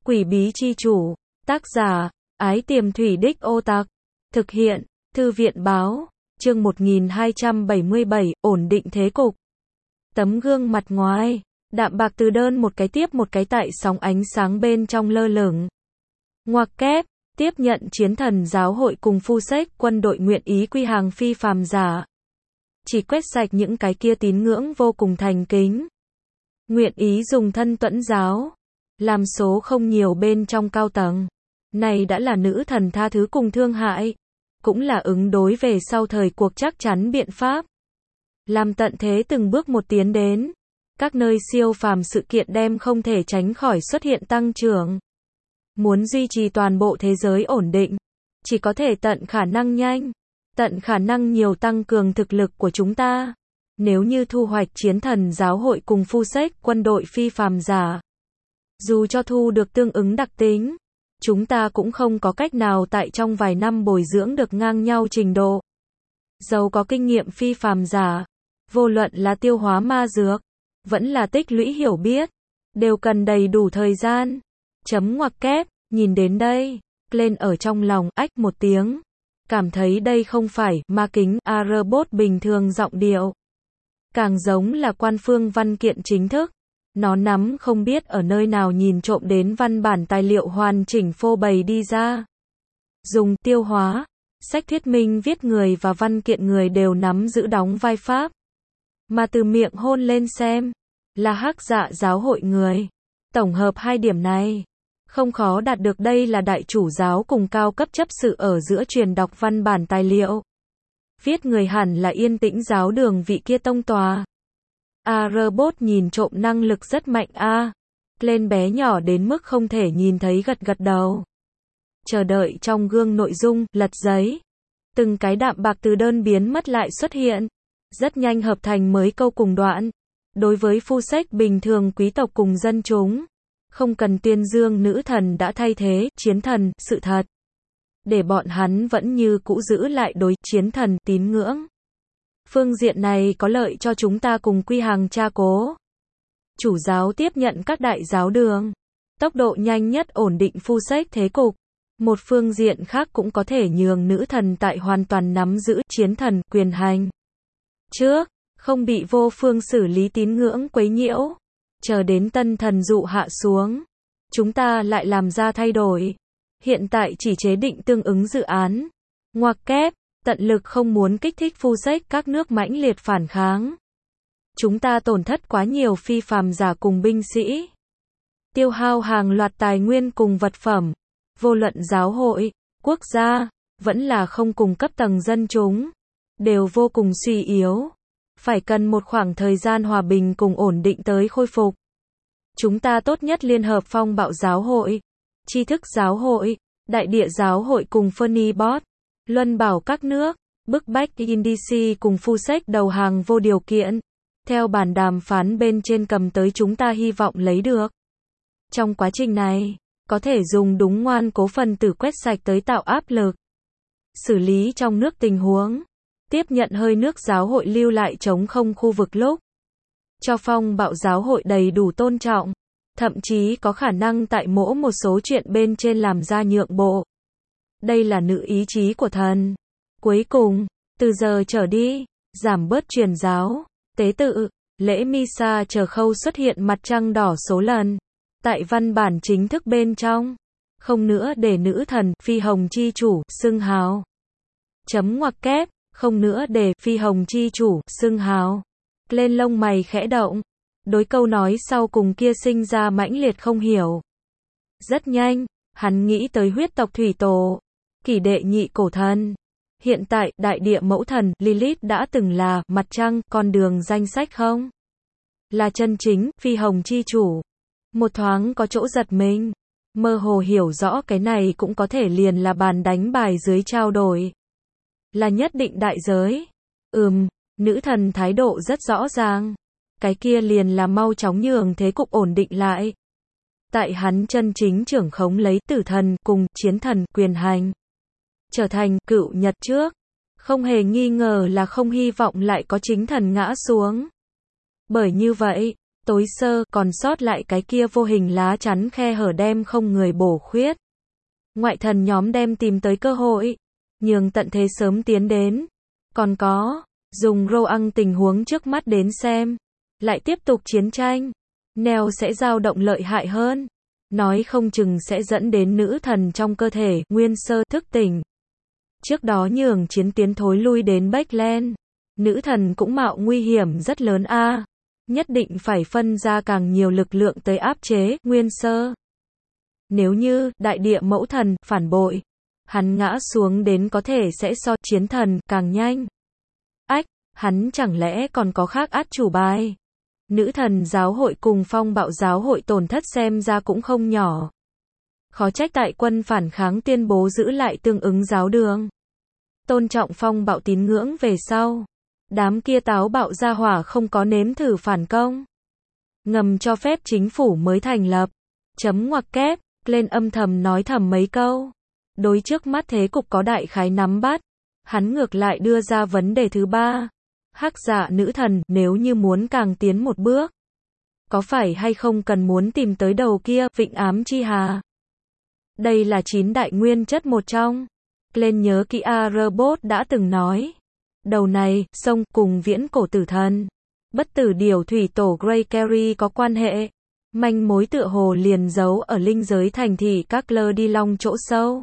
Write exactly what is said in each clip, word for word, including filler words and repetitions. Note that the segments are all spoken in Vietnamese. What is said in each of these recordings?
Quỷ bí chi chủ. Tác giả, Ái Tiềm Thủy Đích Ô Tạc. Thực hiện, Thư viện báo. Chương một nghìn hai trăm bảy mươi bảy, ổn định thế cục. Tấm gương mặt ngoài, đạm bạc từ đơn một cái tiếp một cái tại sóng ánh sáng bên trong lơ lửng. Ngoặc kép, tiếp nhận chiến thần giáo hội cùng phu sách quân đội nguyện ý quy hàng phi phàm giả. Chỉ quét sạch những cái kia tín ngưỡng vô cùng thành kính. Nguyện ý dùng thân tuẫn giáo. Làm số không nhiều bên trong cao tầng. Này đã là nữ thần tha thứ cùng thương hại. Cũng là ứng đối về sau thời cuộc chắc chắn biện pháp. Làm tận thế từng bước một tiến đến. Các nơi siêu phàm sự kiện đem không thể tránh khỏi xuất hiện tăng trưởng. Muốn duy trì toàn bộ thế giới ổn định. Chỉ có thể tận khả năng nhanh. Tận khả năng nhiều tăng cường thực lực của chúng ta. Nếu như thu hoạch chiến thần giáo hội cùng phu sách quân đội phi phàm giả. Dù cho thu được tương ứng đặc tính. Chúng ta cũng không có cách nào tại trong vài năm bồi dưỡng được ngang nhau trình độ. Dầu có kinh nghiệm phi phàm giả. Vô luận là tiêu hóa ma dược. Vẫn là tích lũy hiểu biết. Đều cần đầy đủ thời gian. Chấm ngoặc kép, nhìn đến đây. Lên ở trong lòng, ách một tiếng. Cảm thấy đây không phải ma kính A-robot bình thường giọng điệu. Càng giống là quan phương văn kiện chính thức. Nó nắm không biết ở nơi nào nhìn trộm đến văn bản tài liệu hoàn chỉnh phô bày đi ra. Dùng tiêu hóa, sách thuyết minh viết người và văn kiện người đều nắm giữ đóng vai pháp. Mà từ miệng hôn lên xem, là hắc dạ giáo hội người. Tổng hợp hai điểm này, không khó đạt được đây là đại chủ giáo cùng cao cấp chấp sự ở giữa truyền đọc văn bản tài liệu. Viết người hẳn là yên tĩnh giáo đường vị kia tông tòa. A-robot nhìn trộm năng lực rất mạnh a. Lên bé nhỏ đến mức không thể nhìn thấy gật gật đầu. Chờ đợi trong gương nội dung, lật giấy. Từng cái đạm bạc từ đơn biến mất lại xuất hiện. Rất nhanh hợp thành mới câu cùng đoạn. Đối với phu sách bình thường quý tộc cùng dân chúng. Không cần tuyên dương nữ thần đã thay thế, chiến thần, sự thật. Để bọn hắn vẫn như cũ giữ lại đối chiến thần tín ngưỡng. Phương diện này có lợi cho chúng ta cùng quy hàng tra cố. Chủ giáo tiếp nhận các đại giáo đường. Tốc độ nhanh nhất ổn định phu sách thế cục. Một phương diện khác cũng có thể nhường nữ thần tại hoàn toàn nắm giữ chiến thần quyền hành. Trước, không bị vô phương xử lý tín ngưỡng quấy nhiễu. Chờ đến tân thần dụ hạ xuống. Chúng ta lại làm ra thay đổi. Hiện tại chỉ chế định tương ứng dự án. Ngoặc kép. Tận lực không muốn kích thích phu sách các nước mãnh liệt phản kháng. Chúng ta tổn thất quá nhiều phi phàm giả cùng binh sĩ. Tiêu hao hàng loạt tài nguyên cùng vật phẩm. Vô luận giáo hội, quốc gia, vẫn là không cùng cấp tầng dân chúng. Đều vô cùng suy yếu. Phải cần một khoảng thời gian hòa bình cùng ổn định tới khôi phục. Chúng ta tốt nhất liên hợp phong bạo giáo hội, tri thức giáo hội, đại địa giáo hội cùng Phönibot. Luân bảo các nước, bức bách Indici cùng phu sách đầu hàng vô điều kiện. Theo bản đàm phán bên trên cầm tới chúng ta hy vọng lấy được. Trong quá trình này, có thể dùng đúng ngoan cố phần tử quét sạch tới tạo áp lực. Xử lý trong nước tình huống. Tiếp nhận hơi nước giáo hội lưu lại chống không khu vực lúc. Cho phong bạo giáo hội đầy đủ tôn trọng. Thậm chí có khả năng tại mỗi một số chuyện bên trên làm ra nhượng bộ. Đây là nữ ý chí của thần. Cuối cùng, từ giờ trở đi, giảm bớt truyền giáo, tế tự, lễ Misa chờ khâu xuất hiện mặt trăng đỏ số lần. Tại văn bản chính thức bên trong. Không nữa để nữ thần, phi hồng chi chủ, xưng hào. Chấm ngoặc kép, không nữa để phi hồng chi chủ, xưng hào. Lên lông mày khẽ động. Đối câu nói sau cùng kia sinh ra mãnh liệt không hiểu. Rất nhanh, hắn nghĩ tới huyết tộc thủy tổ. Kỷ đệ nhị cổ thần. Hiện tại, đại địa mẫu thần, Lilith đã từng là, mặt trăng, con đường danh sách không? Là chân chính, phi hồng chi chủ. Một thoáng có chỗ giật mình. Mơ hồ hiểu rõ cái này cũng có thể liền là bàn đánh bài dưới trao đổi. Là nhất định đại giới. Ừm, nữ thần thái độ rất rõ ràng. Cái kia liền là mau chóng nhường thế cục ổn định lại. Tại hắn chân chính trưởng khống lấy tử thần cùng chiến thần quyền hành. Trở thành cựu nhật trước. Không hề nghi ngờ là không hy vọng lại có chính thần ngã xuống. Bởi như vậy, tối sơ, còn sót lại cái kia vô hình lá chắn khe hở đem không người bổ khuyết. Ngoại thần nhóm đem tìm tới cơ hội, nhường tận thế sớm tiến đến. Còn có, dùng Roang tình huống trước mắt đến xem, lại tiếp tục chiến tranh, Neo sẽ dao động lợi hại hơn. Nói không chừng sẽ dẫn đến nữ thần trong cơ thể, nguyên sơ, thức tỉnh. Trước đó nhường chiến tiến thối lui đến Backland, nữ thần cũng mạo nguy hiểm rất lớn a, nhất định phải phân ra càng nhiều lực lượng tới áp chế, nguyên sơ. Nếu như, đại địa mẫu thần, phản bội, hắn ngã xuống đến có thể sẽ so chiến thần, càng nhanh. Ách, hắn chẳng lẽ còn có khác át chủ bài? Nữ thần giáo hội cùng phong bạo giáo hội tổn thất xem ra cũng không nhỏ. Khó trách tại quân phản kháng tuyên bố giữ lại tương ứng giáo đường. Tôn trọng phong bạo tín ngưỡng về sau. Đám kia táo bạo gia hỏa không có nếm thử phản công. Ngầm cho phép chính phủ mới thành lập. Chấm ngoặc kép, lên âm thầm nói thầm mấy câu. Đối trước mắt thế cục có đại khái nắm bắt. Hắn ngược lại đưa ra vấn đề thứ ba. Hắc dạ nữ thần, nếu như muốn càng tiến một bước, có phải hay không cần muốn tìm tới đầu kia, vịnh ám chi hà? Đây là chín đại nguyên chất một trong. Lên nhớ kỹ A-robot đã từng nói. Đầu này, sông, cùng viễn cổ tử thần. Bất tử điều thủy tổ Grey Carey có quan hệ. Manh mối tựa hồ liền giấu ở linh giới thành thị các lơ đi long chỗ sâu.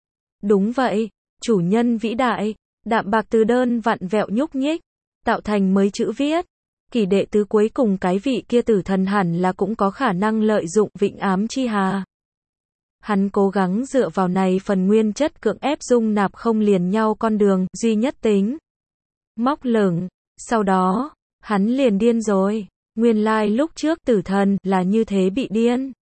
Đúng vậy, chủ nhân vĩ đại, đạm bạc từ đơn vặn vẹo nhúc nhích, tạo thành mới chữ viết. Kỷ đệ tứ cuối cùng cái vị kia tử thần hẳn là cũng có khả năng lợi dụng vịnh ám chi hà. Hắn cố gắng dựa vào này phần nguyên chất cưỡng ép dung nạp không liền nhau con đường, duy nhất tính. Móc lửng, sau đó, hắn liền điên rồi. Nguyên lai like lúc trước tử thần là như thế bị điên.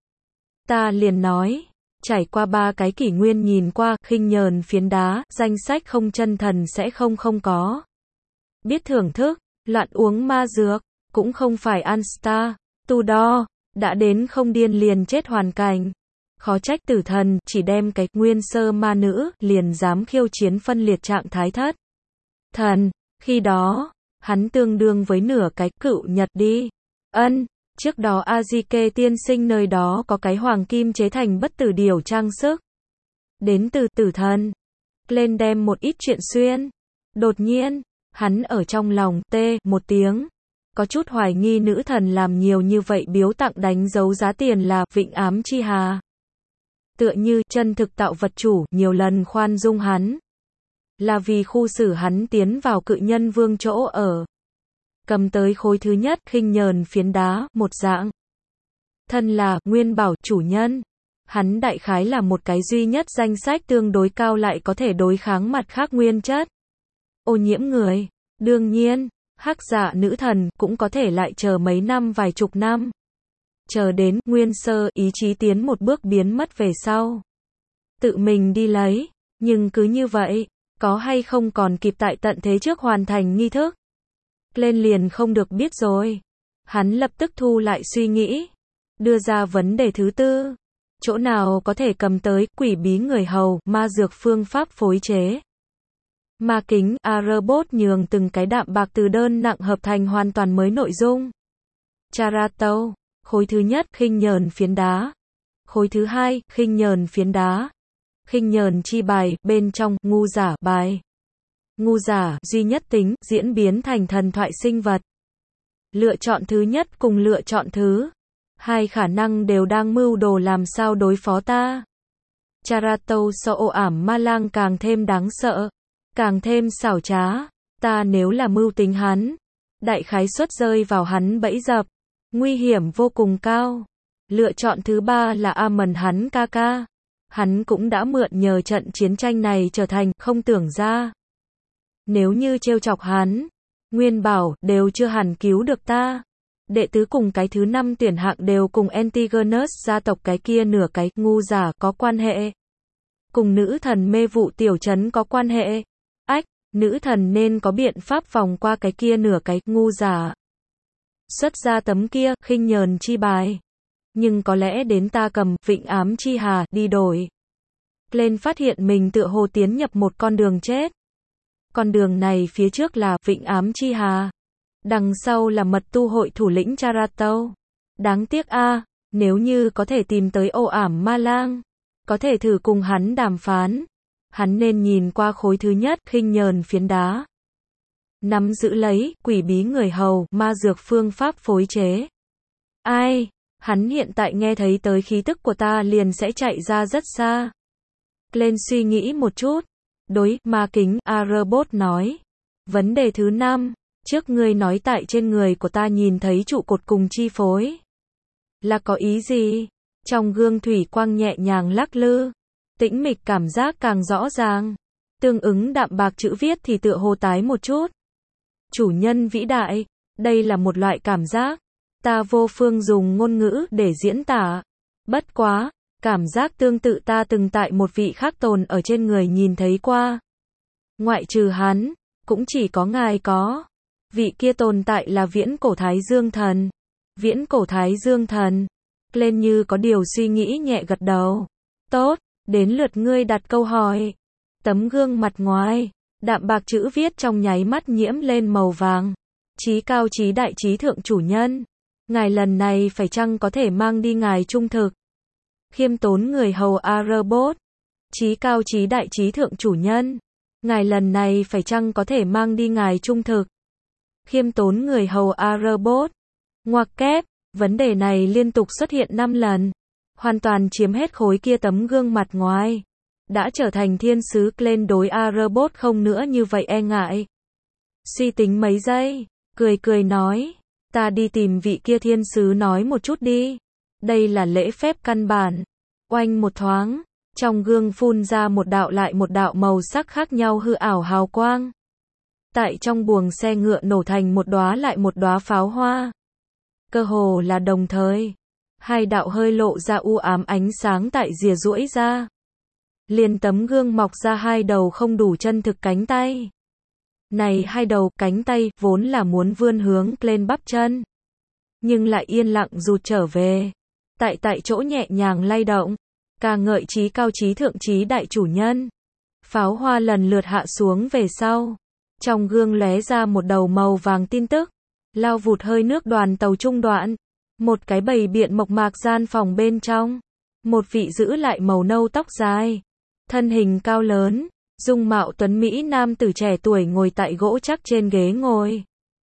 Ta liền nói, trải qua ba cái kỷ nguyên nhìn qua, khinh nhờn phiến đá, danh sách không chân thần sẽ không không có. Biết thưởng thức, loạn uống ma dược, cũng không phải ăn star, tu đo, đã đến không điên liền chết hoàn cảnh. Khó trách tử thần, chỉ đem cái nguyên sơ ma nữ, liền dám khiêu chiến phân liệt trạng thái thất. Thần, khi đó, hắn tương đương với nửa cái cựu nhật đi. Ân, trước đó Azike tiên sinh nơi đó có cái hoàng kim chế thành bất tử điều trang sức. Đến từ tử thần. Lên đem một ít chuyện xuyên. Đột nhiên, hắn ở trong lòng, tê, một tiếng. Có chút hoài nghi nữ thần làm nhiều như vậy biếu tặng đánh dấu giá tiền là vịnh ám chi hà. Tựa như chân thực tạo vật chủ, nhiều lần khoan dung hắn. Là vì khu xử hắn tiến vào cự nhân vương chỗ ở. Cầm tới khối thứ nhất, khinh nhờn phiến đá, một dạng. Thân là, nguyên bảo, chủ nhân. Hắn đại khái là một cái duy nhất danh sách tương đối cao lại có thể đối kháng mặt khác nguyên chất. Ô nhiễm người. Đương nhiên, hắc dạ nữ thần cũng có thể lại chờ mấy năm vài chục năm. Chờ đến, nguyên sơ, ý chí tiến một bước biến mất về sau. Tự mình đi lấy. Nhưng cứ như vậy, có hay không còn kịp tại tận thế trước hoàn thành nghi thức? Lên liền không được biết rồi. Hắn lập tức thu lại suy nghĩ. Đưa ra vấn đề thứ tư. Chỗ nào có thể cầm tới, quỷ bí người hầu, ma dược phương pháp phối chế. Ma kính, A-robot nhường từng cái đạm bạc từ đơn nặng hợp thành hoàn toàn mới nội dung. Charato, khối thứ nhất, khinh nhờn phiến đá. Khối thứ hai, khinh nhờn phiến đá. Khinh nhờn chi bài, bên trong, ngu giả, bài. Ngu giả, duy nhất tính, diễn biến thành thần thoại sinh vật. Lựa chọn thứ nhất cùng lựa chọn thứ hai khả năng đều đang mưu đồ làm sao đối phó ta. Charato so ồ ảm ma lang càng thêm đáng sợ, càng thêm xảo trá. Ta nếu là mưu tính hắn, đại khái suất rơi vào hắn bẫy dập, nguy hiểm vô cùng cao. Lựa chọn thứ ba là Amon hắn ca ca. Hắn cũng đã mượn nhờ trận chiến tranh này trở thành, không tưởng ra. Nếu như trêu chọc hắn, nguyên bảo, đều chưa hẳn cứu được ta. Đệ tứ cùng cái thứ năm tuyển hạng đều cùng Antigonus gia tộc cái kia nửa cái, ngu giả, có quan hệ. Cùng nữ thần mê vụ tiểu trấn có quan hệ. Ách, nữ thần nên có biện pháp vòng qua cái kia nửa cái, ngu giả. Xuất ra tấm kia, khinh nhờn chi bài. Nhưng có lẽ đến ta cầm, vịnh ám chi hà, đi đổi. Lên phát hiện mình tựa hồ tiến nhập một con đường chết. Con đường này phía trước là vịnh ám chi hà. Đằng sau là mật tu hội thủ lĩnh Charato. Đáng tiếc a, nếu như có thể tìm tới ổ ảm ma lang, có thể thử cùng hắn đàm phán. Hắn nên nhìn qua khối thứ nhất, khinh nhờn phiến đá. Nắm giữ lấy, quỷ bí người hầu, ma dược phương pháp phối chế. Ai, hắn hiện tại nghe thấy tới khí tức của ta liền sẽ chạy ra rất xa. Glenn suy nghĩ một chút. Đối, ma kính, A-robot nói. Vấn đề thứ năm, trước ngươi nói tại trên người của ta nhìn thấy trụ cột cùng chi phối. Là có ý gì? Trong gương thủy quang nhẹ nhàng lắc lư. Tĩnh mịch cảm giác càng rõ ràng. Tương ứng đạm bạc chữ viết thì tựa hồ tái một chút. Chủ nhân vĩ đại, đây là một loại cảm giác. Ta vô phương dùng ngôn ngữ để diễn tả. Bất quá, cảm giác tương tự ta từng tại một vị khác tồn ở trên người nhìn thấy qua. Ngoại trừ hắn, cũng chỉ có ngài có. Vị kia tồn tại là viễn cổ Thái Dương thần. Viễn cổ Thái Dương thần. Lên như có điều suy nghĩ nhẹ gật đầu. Tốt, đến lượt ngươi đặt câu hỏi. Tấm gương mặt ngoài, đạm bạc chữ viết trong nháy mắt nhiễm lên màu vàng. Chí cao chí đại chí thượng chủ nhân. Ngài lần này phải chăng có thể mang đi ngài trung thực? Khiêm tốn người hầu A-robot. Chí cao chí đại chí thượng chủ nhân. Ngài lần này phải chăng có thể mang đi ngài trung thực? Khiêm tốn người hầu A-robot. Ngoặc kép, vấn đề này liên tục xuất hiện năm lần. Hoàn toàn chiếm hết khối kia tấm gương mặt ngoài. Đã trở thành thiên sứ Glenn đối A-robot không nữa như vậy e ngại. Suy tính mấy giây, cười cười nói. Ta đi tìm vị kia thiên sứ nói một chút đi. Đây là lễ phép căn bản. Oanh một thoáng, trong gương phun ra một đạo lại một đạo màu sắc khác nhau hư ảo hào quang. Tại trong buồng xe ngựa nổ thành một đóa lại một đóa pháo hoa. Cơ hồ là đồng thời. Hai đạo hơi lộ ra u ám ánh sáng tại rìa duỗi ra. Liền tấm gương mọc ra hai đầu không đủ chân thực cánh tay. Này hai đầu cánh tay vốn là muốn vươn hướng lên bắp chân. Nhưng lại yên lặng rụt trở về. Tại tại chỗ nhẹ nhàng lay động. Ca ngợi chí cao chí thượng chí đại chủ nhân. Pháo hoa lần lượt hạ xuống về sau. Trong gương lóe ra một đầu màu vàng tin tức. Lao vụt hơi nước đoàn tàu trung đoạn. Một cái bầy biện mộc mạc gian phòng bên trong. Một vị giữ lại màu nâu tóc dài. Thân hình cao lớn. Dung mạo tuấn Mỹ nam tử trẻ tuổi ngồi tại gỗ chắc trên ghế ngồi.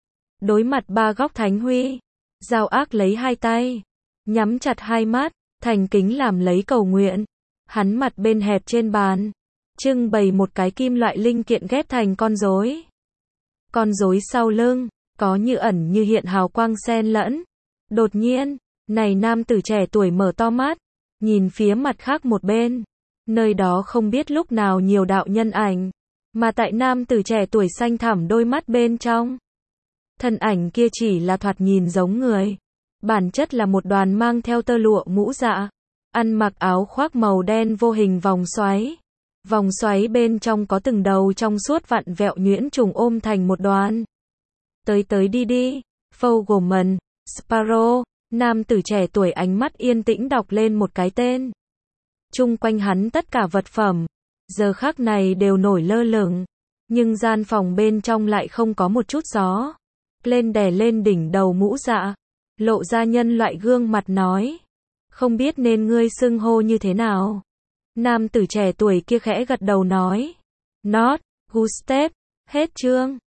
Đối mặt ba góc thánh huy. Dao ác lấy hai tay. Nhắm chặt hai mắt. Thành kính làm lấy cầu nguyện. Hắn mặt bên hẹp trên bàn. Trưng bày một cái kim loại linh kiện ghép thành con rối. Con rối sau lưng. Có như ẩn như hiện hào quang xen lẫn. Đột nhiên. Này nam tử trẻ tuổi mở to mắt. Nhìn phía mặt khác một bên. Nơi đó không biết lúc nào nhiều đạo nhân ảnh. Mà tại nam tử trẻ tuổi xanh thẳm đôi mắt bên trong. Thân ảnh kia chỉ là thoạt nhìn giống người. Bản chất là một đoàn mang theo tơ lụa mũ dạ. Ăn mặc áo khoác màu đen vô hình vòng xoáy. Vòng xoáy bên trong có từng đầu trong suốt vặn vẹo nhuyễn trùng ôm thành một đoàn. Tới tới đi đi. Fogelman, Sparrow. Nam tử trẻ tuổi ánh mắt yên tĩnh đọc lên một cái tên. Chung quanh hắn tất cả vật phẩm. Giờ khắc này đều nổi lơ lửng. Nhưng gian phòng bên trong lại không có một chút gió. Lên đè lên đỉnh đầu mũ dạ. Lộ ra nhân loại gương mặt nói. Không biết nên ngươi xưng hô như thế nào. Nam tử trẻ tuổi kia khẽ gật đầu nói. Not, Gustav, hết chương.